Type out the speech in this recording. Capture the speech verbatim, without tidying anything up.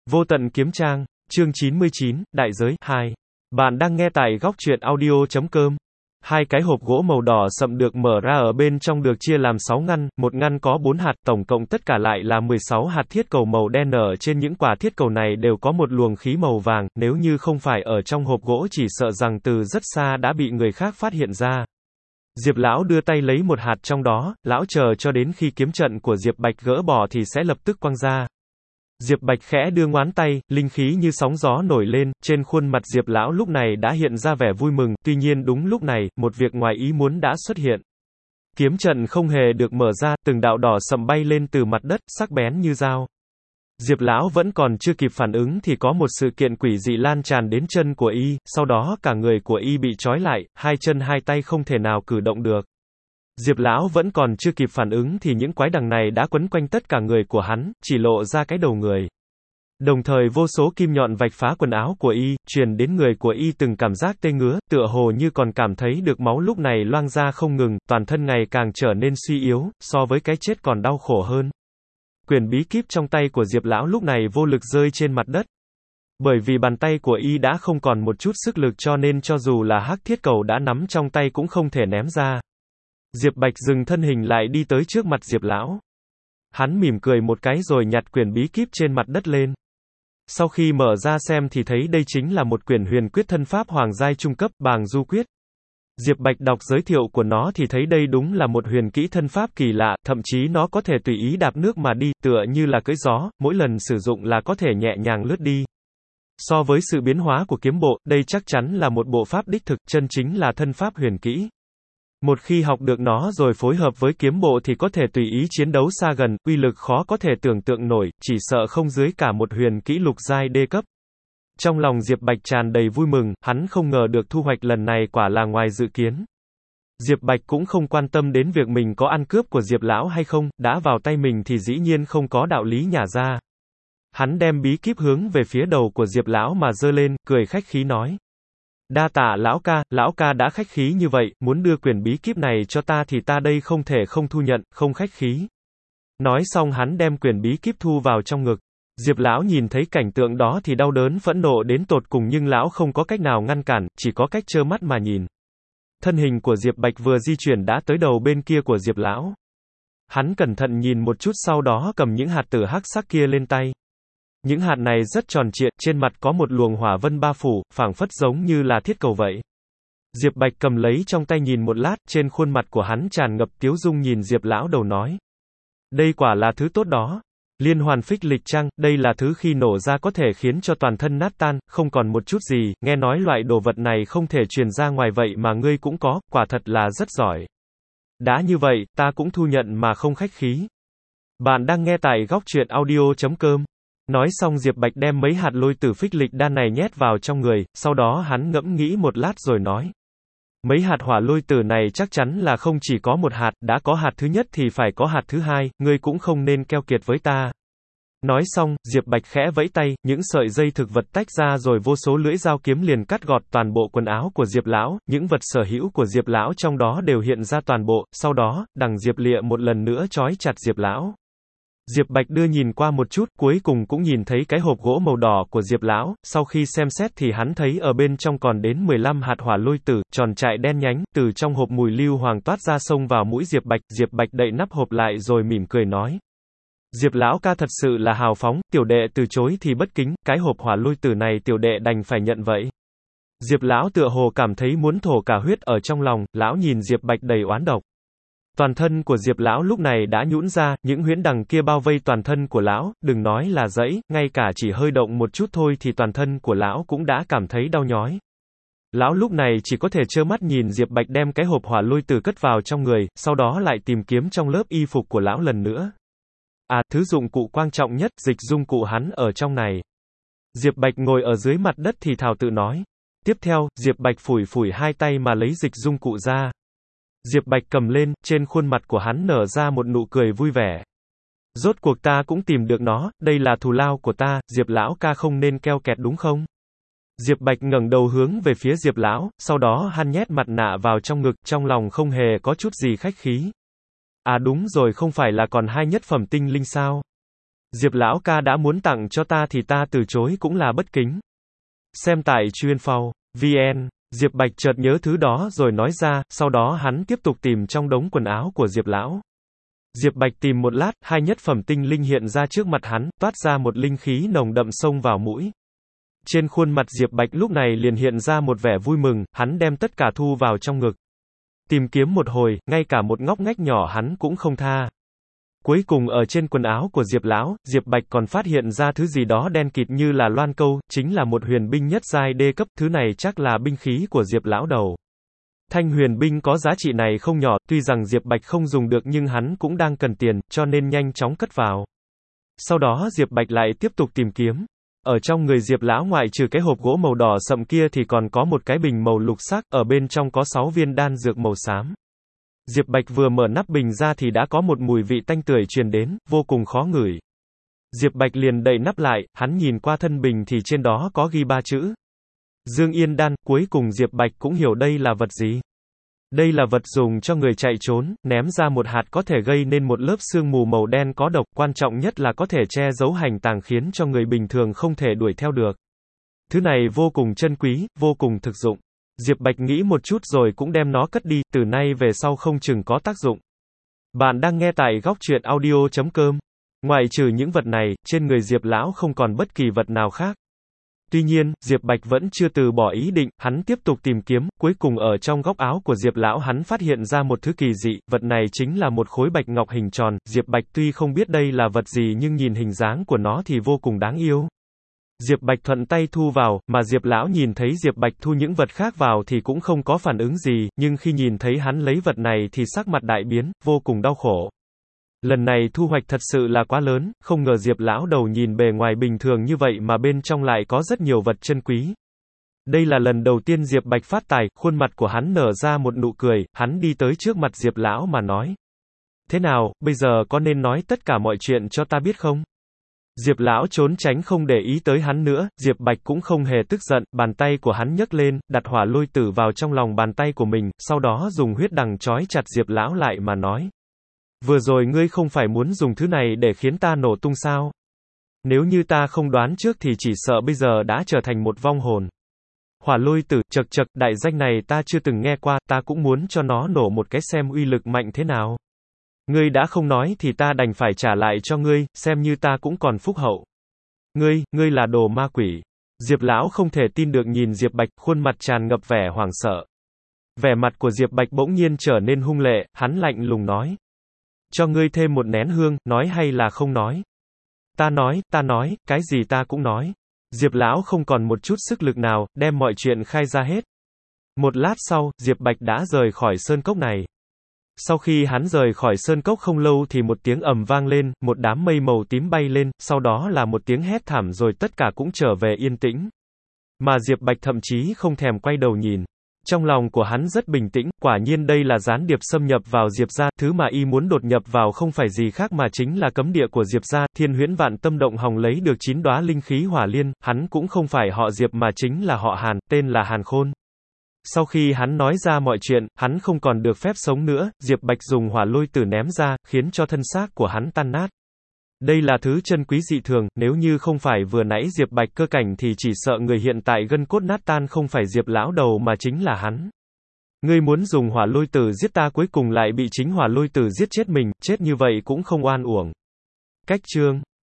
Vô tận kiếm trang, chương chín mươi chín, đại giới, hai. Bạn đang nghe tại góc truyện audio chấm com. Hai cái hộp gỗ màu đỏ sậm được mở ra, ở bên trong được chia làm sáu ngăn, một ngăn có bốn hạt, tổng cộng tất cả lại là mười sáu hạt thiết cầu màu đen. Ở trên những quả thiết cầu này đều có một luồng khí màu vàng, nếu như không phải ở trong hộp gỗ chỉ sợ rằng từ rất xa đã bị người khác phát hiện ra. Diệp lão đưa tay lấy một hạt trong đó, lão chờ cho đến khi kiếm trận của Diệp Bạch gỡ bỏ thì sẽ lập tức quăng ra. Diệp Bạch khẽ đưa ngón tay, linh khí như sóng gió nổi lên, trên khuôn mặt Diệp lão lúc này đã hiện ra vẻ vui mừng, tuy nhiên đúng lúc này, một việc ngoài ý muốn đã xuất hiện. Kiếm trận không hề được mở ra, từng đạo đỏ sậm bay lên từ mặt đất, sắc bén như dao. Diệp lão vẫn còn chưa kịp phản ứng thì có một sự kiện quỷ dị lan tràn đến chân của y, sau đó cả người của y bị trói lại, hai chân hai tay không thể nào cử động được. Diệp lão vẫn còn chưa kịp phản ứng thì những quái đằng này đã quấn quanh tất cả người của hắn, chỉ lộ ra cái đầu người. Đồng thời vô số kim nhọn vạch phá quần áo của y, truyền đến người của y từng cảm giác tê ngứa, tựa hồ như còn cảm thấy được máu lúc này loang ra không ngừng, toàn thân ngày càng trở nên suy yếu, so với cái chết còn đau khổ hơn. Quyển bí kíp trong tay của Diệp lão lúc này vô lực rơi trên mặt đất. Bởi vì bàn tay của y đã không còn một chút sức lực, cho nên cho dù là hắc thiết cầu đã nắm trong tay cũng không thể ném ra. Diệp Bạch dừng thân hình lại đi tới trước mặt Diệp lão. Hắn mỉm cười một cái rồi nhặt quyển bí kíp trên mặt đất lên. Sau khi mở ra xem thì thấy đây chính là một quyển huyền quyết thân pháp hoàng giai trung cấp, Bàng Du Quyết. Diệp Bạch đọc giới thiệu của nó thì thấy đây đúng là một huyền kỹ thân pháp kỳ lạ, thậm chí nó có thể tùy ý đạp nước mà đi, tựa như là cưỡi gió, mỗi lần sử dụng là có thể nhẹ nhàng lướt đi. So với sự biến hóa của kiếm bộ, đây chắc chắn là một bộ pháp đích thực, chân chính là thân pháp huyền kỹ. Một khi học được nó rồi phối hợp với kiếm bộ thì có thể tùy ý chiến đấu xa gần, uy lực khó có thể tưởng tượng nổi, chỉ sợ không dưới cả một huyền kỹ lục giai đê cấp. Trong lòng Diệp Bạch tràn đầy vui mừng, hắn không ngờ được thu hoạch lần này quả là ngoài dự kiến. Diệp Bạch cũng không quan tâm đến việc mình có ăn cướp của Diệp lão hay không, đã vào tay mình thì dĩ nhiên không có đạo lý nhả ra. Hắn đem bí kíp hướng về phía đầu của Diệp lão mà giơ lên, cười khách khí nói. Đa tạ lão ca, lão ca đã khách khí như vậy, muốn đưa quyển bí kíp này cho ta thì ta đây không thể không thu nhận, không khách khí. Nói xong hắn đem quyển bí kíp thu vào trong ngực. Diệp lão nhìn thấy cảnh tượng đó thì đau đớn phẫn nộ đến tột cùng, nhưng lão không có cách nào ngăn cản, chỉ có cách trơ mắt mà nhìn. Thân hình của Diệp Bạch vừa di chuyển đã tới đầu bên kia của Diệp lão. Hắn cẩn thận nhìn một chút, sau đó cầm những hạt tử hắc sắc kia lên tay. Những hạt này rất tròn trịa, trên mặt có một luồng hỏa vân ba phủ, phảng phất giống như là thiết cầu vậy. Diệp Bạch cầm lấy trong tay nhìn một lát, trên khuôn mặt của hắn tràn ngập tiếu dung, nhìn Diệp lão đầu nói. Đây quả là thứ tốt đó. Liên hoàn phích lịch trang, đây là thứ khi nổ ra có thể khiến cho toàn thân nát tan, không còn một chút gì, nghe nói loại đồ vật này không thể truyền ra ngoài vậy mà ngươi cũng có, quả thật là rất giỏi. Đã như vậy, ta cũng thu nhận mà không khách khí. Bạn đang nghe tại góc truyện audio chấm com. Nói xong Diệp Bạch đem mấy hạt lôi tử phích lịch đan này nhét vào trong người, sau đó hắn ngẫm nghĩ một lát rồi nói. Mấy hạt hỏa lôi tử này chắc chắn là không chỉ có một hạt, đã có hạt thứ nhất thì phải có hạt thứ hai, ngươi cũng không nên keo kiệt với ta. Nói xong, Diệp Bạch khẽ vẫy tay, những sợi dây thực vật tách ra rồi vô số lưỡi dao kiếm liền cắt gọt toàn bộ quần áo của Diệp lão, những vật sở hữu của Diệp lão trong đó đều hiện ra toàn bộ, sau đó, đằng Diệp Lịa một lần nữa trói chặt Diệp lão. Diệp Bạch đưa nhìn qua một chút, cuối cùng cũng nhìn thấy cái hộp gỗ màu đỏ của Diệp lão, sau khi xem xét thì hắn thấy ở bên trong còn đến mười lăm hạt hỏa lôi tử, tròn trại đen nhánh, từ trong hộp mùi lưu hoàng toát ra xông vào mũi Diệp Bạch, Diệp Bạch đậy nắp hộp lại rồi mỉm cười nói. Diệp lão ca thật sự là hào phóng, tiểu đệ từ chối thì bất kính, cái hộp hỏa lôi tử này tiểu đệ đành phải nhận vậy. Diệp lão tựa hồ cảm thấy muốn thổ cả huyết ở trong lòng, lão nhìn Diệp Bạch đầy oán độc. Toàn thân của Diệp lão lúc này đã nhũn ra, những huyễn đằng kia bao vây toàn thân của lão, đừng nói là dẫy, ngay cả chỉ hơi động một chút thôi thì toàn thân của lão cũng đã cảm thấy đau nhói. Lão lúc này chỉ có thể trơ mắt nhìn Diệp Bạch đem cái hộp hỏa lôi tử cất vào trong người, sau đó lại tìm kiếm trong lớp y phục của lão lần nữa. À, thứ dụng cụ quan trọng nhất, dịch dung cụ hắn ở trong này. Diệp Bạch ngồi ở dưới mặt đất thì thào tự nói. Tiếp theo, Diệp Bạch phủi phủi hai tay mà lấy dịch dung cụ ra. Diệp Bạch cầm lên, trên khuôn mặt của hắn nở ra một nụ cười vui vẻ. Rốt cuộc ta cũng tìm được nó, đây là thù lao của ta, Diệp lão ca không nên keo kẹt đúng không? Diệp Bạch ngẩng đầu hướng về phía Diệp lão, sau đó hắn nhét mặt nạ vào trong ngực, trong lòng không hề có chút gì khách khí. À đúng rồi, không phải là còn hai nhất phẩm tinh linh sao? Diệp lão ca đã muốn tặng cho ta thì ta từ chối cũng là bất kính. Xem tại chuyên.phao chấm vn, Diệp Bạch chợt nhớ thứ đó rồi nói ra, sau đó hắn tiếp tục tìm trong đống quần áo của Diệp lão. Diệp Bạch tìm một lát, hai nhất phẩm tinh linh hiện ra trước mặt hắn, toát ra một linh khí nồng đậm xông vào mũi. Trên khuôn mặt Diệp Bạch lúc này liền hiện ra một vẻ vui mừng, hắn đem tất cả thu vào trong ngực. Tìm kiếm một hồi, ngay cả một ngóc ngách nhỏ hắn cũng không tha. Cuối cùng ở trên quần áo của Diệp lão, Diệp Bạch còn phát hiện ra thứ gì đó đen kịt như là loan câu, chính là một huyền binh nhất giai đê cấp, thứ này chắc là binh khí của Diệp lão đầu. Thanh huyền binh có giá trị này không nhỏ, tuy rằng Diệp Bạch không dùng được nhưng hắn cũng đang cần tiền, cho nên nhanh chóng cất vào. Sau đó Diệp Bạch lại tiếp tục tìm kiếm. Ở trong người Diệp lão ngoại trừ cái hộp gỗ màu đỏ sậm kia thì còn có một cái bình màu lục sắc, ở bên trong có sáu viên đan dược màu xám. Diệp Bạch vừa mở nắp bình ra thì đã có một mùi vị tanh tưởi truyền đến, vô cùng khó ngửi. Diệp Bạch liền đậy nắp lại, hắn nhìn qua thân bình thì trên đó có ghi ba chữ. Dương Yên đan, cuối cùng Diệp Bạch cũng hiểu đây là vật gì. Đây là vật dùng cho người chạy trốn, ném ra một hạt có thể gây nên một lớp sương mù màu đen có độc, quan trọng nhất là có thể che giấu hành tàng khiến cho người bình thường không thể đuổi theo được. Thứ này vô cùng chân quý, vô cùng thực dụng. Diệp Bạch nghĩ một chút rồi cũng đem nó cất đi, từ nay về sau không chừng có tác dụng. Bạn đang nghe tại góc truyện audio chấm com. Ngoại trừ những vật này, trên người Diệp lão không còn bất kỳ vật nào khác. Tuy nhiên, Diệp Bạch vẫn chưa từ bỏ ý định, hắn tiếp tục tìm kiếm, cuối cùng ở trong góc áo của Diệp lão hắn phát hiện ra một thứ kỳ dị, vật này chính là một khối bạch ngọc hình tròn, Diệp Bạch tuy không biết đây là vật gì nhưng nhìn hình dáng của nó thì vô cùng đáng yêu. Diệp Bạch thuận tay thu vào, mà Diệp lão nhìn thấy Diệp Bạch thu những vật khác vào thì cũng không có phản ứng gì, nhưng khi nhìn thấy hắn lấy vật này thì sắc mặt đại biến, vô cùng đau khổ. Lần này thu hoạch thật sự là quá lớn, không ngờ Diệp lão đầu nhìn bề ngoài bình thường như vậy mà bên trong lại có rất nhiều vật chân quý. Đây là lần đầu tiên Diệp Bạch phát tài, khuôn mặt của hắn nở ra một nụ cười, hắn đi tới trước mặt Diệp lão mà nói. Thế nào, bây giờ có nên nói tất cả mọi chuyện cho ta biết không? Diệp lão trốn tránh không để ý tới hắn nữa, Diệp Bạch cũng không hề tức giận, bàn tay của hắn nhấc lên, đặt hỏa lôi tử vào trong lòng bàn tay của mình, sau đó dùng huyết đằng trói chặt Diệp lão lại mà nói. Vừa rồi ngươi không phải muốn dùng thứ này để khiến ta nổ tung sao? Nếu như ta không đoán trước thì chỉ sợ bây giờ đã trở thành một vong hồn. Hỏa lôi tử, chậc chậc, đại danh này ta chưa từng nghe qua, ta cũng muốn cho nó nổ một cái xem uy lực mạnh thế nào. Ngươi đã không nói thì ta đành phải trả lại cho ngươi, xem như ta cũng còn phúc hậu. Ngươi, ngươi là đồ ma quỷ. Diệp lão không thể tin được nhìn Diệp Bạch, khuôn mặt tràn ngập vẻ hoảng sợ. Vẻ mặt của Diệp Bạch bỗng nhiên trở nên hung lệ, hắn lạnh lùng nói. Cho ngươi thêm một nén hương, nói hay là không nói? Ta nói, ta nói, cái gì ta cũng nói. Diệp lão không còn một chút sức lực nào, đem mọi chuyện khai ra hết. Một lát sau, Diệp Bạch đã rời khỏi sơn cốc này. Sau khi hắn rời khỏi sơn cốc không lâu thì một tiếng ầm vang lên, một đám mây màu tím bay lên, sau đó là một tiếng hét thảm rồi tất cả cũng trở về yên tĩnh. Mà Diệp Bạch thậm chí không thèm quay đầu nhìn. Trong lòng của hắn rất bình tĩnh, quả nhiên đây là gián điệp xâm nhập vào Diệp gia, thứ mà y muốn đột nhập vào không phải gì khác mà chính là cấm địa của Diệp gia, Thiên Huyễn Vạn Tâm Động Hồng lấy được chín đóa linh khí hỏa liên, hắn cũng không phải họ Diệp mà chính là họ Hàn, tên là Hàn Khôn. Sau khi hắn nói ra mọi chuyện, hắn không còn được phép sống nữa, Diệp Bạch dùng hỏa lôi tử ném ra, khiến cho thân xác của hắn tan nát. Đây là thứ chân quý dị thường, nếu như không phải vừa nãy Diệp Bạch cơ cảnh thì chỉ sợ người hiện tại gân cốt nát tan không phải Diệp lão đầu mà chính là hắn. Ngươi muốn dùng hỏa lôi tử giết ta cuối cùng lại bị chính hỏa lôi tử giết chết mình, chết như vậy cũng không oan uổng. Cách chương